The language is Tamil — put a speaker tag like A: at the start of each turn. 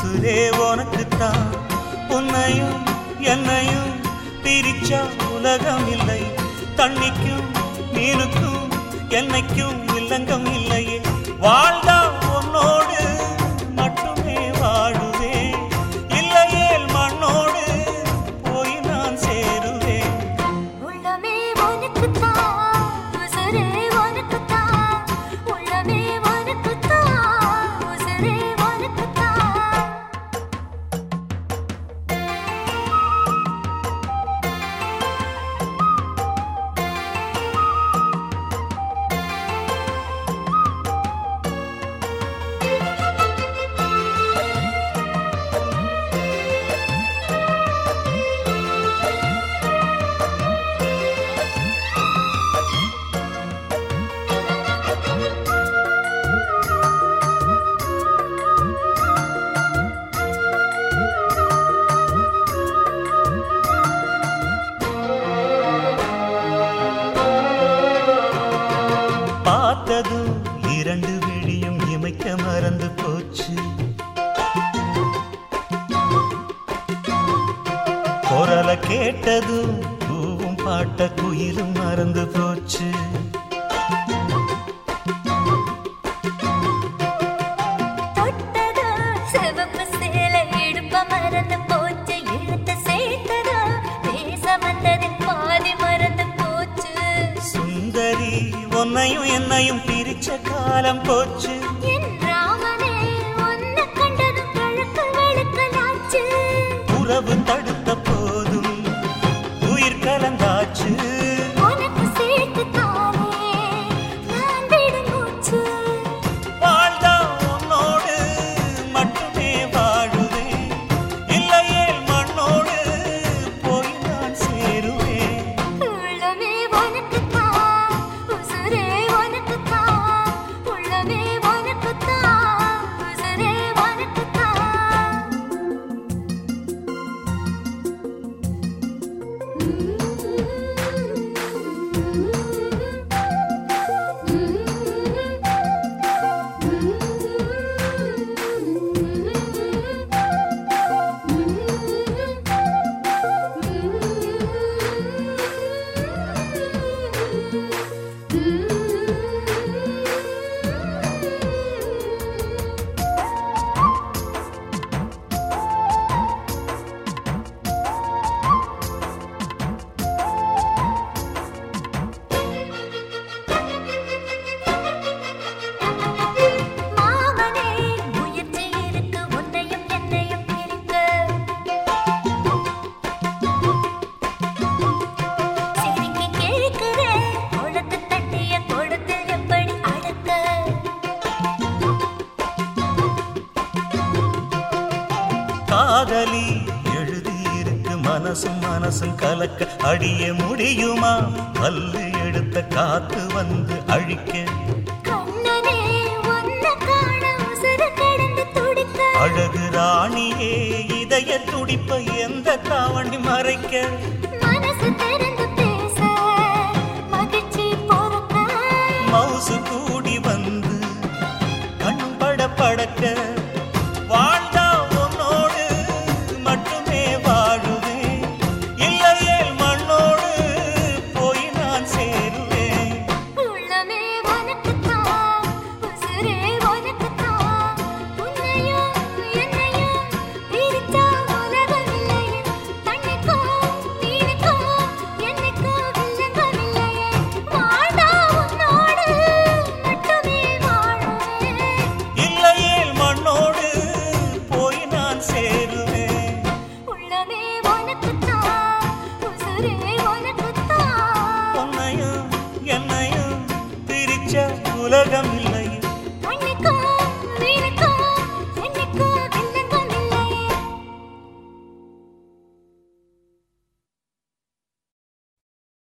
A: உசுரே உனக்குத்தான். உன்னையும் என்னையும் பிரிச்சா உலகம் இல்லை. தண்ணிக்கும் மீனுக்கும் என்னைக்கும் இல்லங்கம் இல்லையே. வாழ்ந்தா உன்னோடு மட்டுமே வாழுவேன். இல்லையேல் மண்ணோடு போய் நான் சேருவேன்.
B: உள்ளமே உனக்குத்தான், உசுரே உனக்குத்தான். உள்ளமே உனக்குத்தான், உசுரே உனக்குத்தான்.
A: பார்த்ததும் இரண்டு விழியும் இமைக்க மறந்து போச்சு. குரலை கேட்டதும் பூவும் பாட்ட குயிலும் மறந்து போச்சு.
B: தொட்டதோ சிவப்பு சேலை இடுப்ப மறந்து போச்சு. இழுத்து சேர்த்ததோ பேச வந்ததில் பாதி மறந்து போச்சு.
A: சுந்தரி உன்னையும் என்னையும் பிரிச்ச காலம் போச்சு.
B: என் ராமனே உன்னை கண்டதும் கழுக்கு வெளுக்கலாச்சு.
A: உறவு தடுத்த போதும் உயிர் கலந்தாச்சு.
B: உனக்கு சேர்த்து தானே நான் விடும் மூச்சு.
A: வாழ்ந்தா உன்னோடு மட்டுமே வாழுவேன். இல்லையேல் மண்ணோடு போய் நான் சேருவேன்.
B: உள்ளமே உனக்குத்தான், உசுரே உனக்குத்தான். உள்ளமே உனக்குத்தான், உசுரே உனக்குத்தான். மாமனே முயற்சி இருக்கு உன்னையும் என்னையும் பிரிக்க. சிரிக்கி கேட்கிறேன் உனக்கு தட்டிய கொடுத்து எப்படி அடக்க.
A: காதலி எழுதியிருக்கு மனசும் மனசும் கலக்க. அடிய முடியுமா பல்லு எடுத்த காத்து வந்து அழிக்க.
B: கண்ணனே உன்னை காண உசுரு கிடந்து துடிக்க.
A: அழகு ராணியே இதய துடிப்ப எந்த தாவணி மறைக்க.
B: மனசு திறந்து பேச மகிழ்ச்சி பொறுக்க.
A: மவுசு கூடி வந்து கண் பட படக்க.